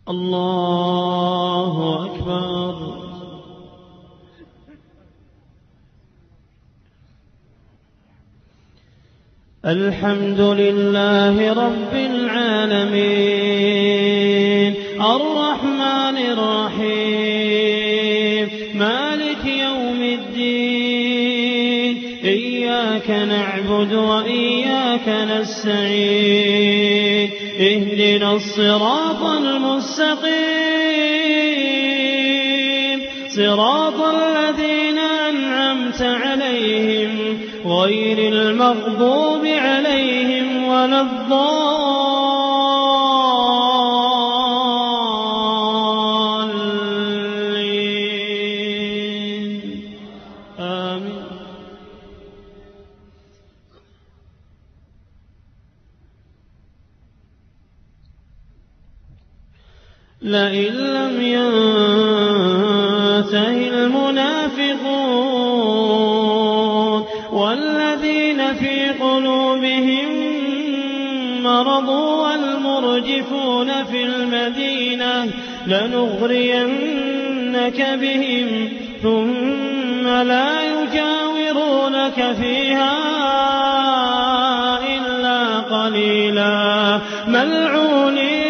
الله أكبر. الحمد لله رب العالمين الرحمن الرحيم مالك يوم الدين إياك نعبد وإياك نستعين اهدنا الصراط المستقيم صراط الذين أنعمت عليهم غير المغضوب عليهم ولا الضالين آمين. لئن لم ينته المنافقون والذين في قلوبهم مرض والمرجفون في المدينة لنغرينك بهم ثم لا يجاورونك فيها إلا قليلا ملعونين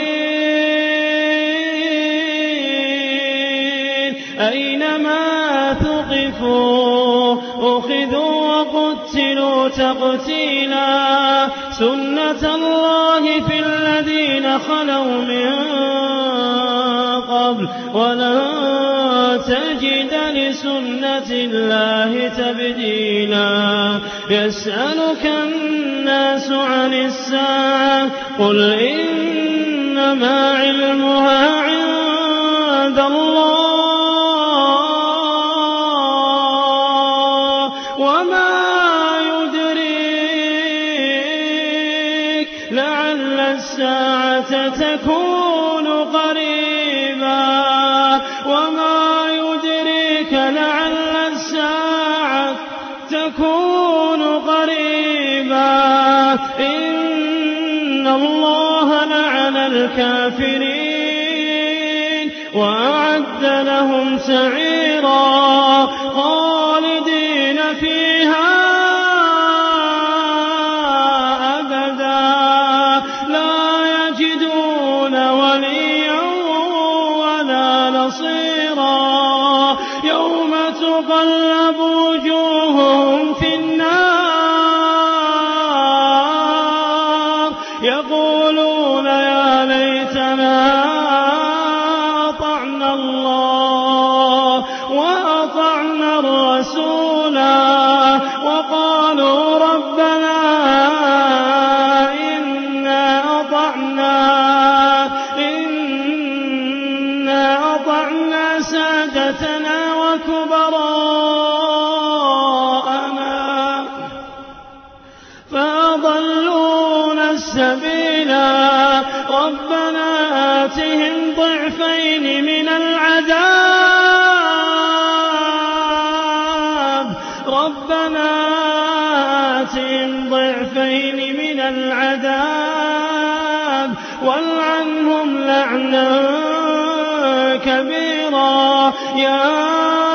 أينما ثقفوا أخذوا وقتلوا تقتيلا سنة الله في الذين خلوا من قبل ولن تجد لسنة الله تبديلا. يسألك الناس عن الساعة قل إنما علمها عند الله وما يدريك لعل الساعة تكون قريبا وما يدريك لعل الساعة تكون قريبا. إن الله لعن الكافرين وأعد لهم سعيرا خالدين فيها أبدا لا يجدون وليا ولا نصيرا. يوم تقلب وجوههم في النار يقولون يا ليتنا أطعنا الله وأطعنا الرسولا وقالوا ربنا إنا أطعنا سادتنا وكبراءنا فأضلونا السبيلا ربنا آتهم ضعفين من العذاب والعنهم لعنا كبيرا. يا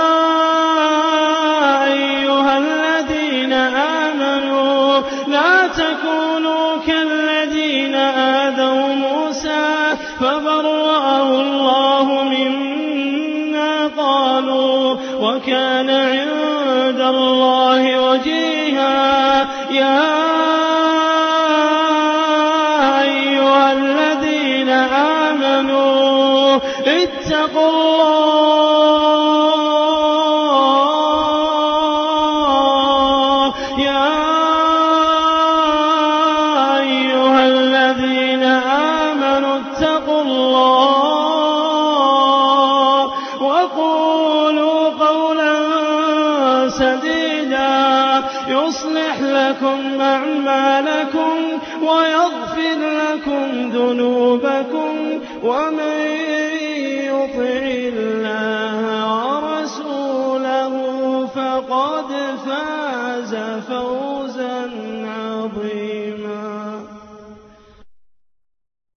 أيها الذين آمنوا لا تكونوا كالذين آذوا موسى فبرأه الله مما قالوا وكان عند الله وجيها. يا أيها الذين آمنوا اتقوا الله. يا أيها الذين آمنوا اتقوا الله وقولوا قولا سديدا يصلح لكم أعمالكم ويغفر لكم ذنوبكم ومن يطع الله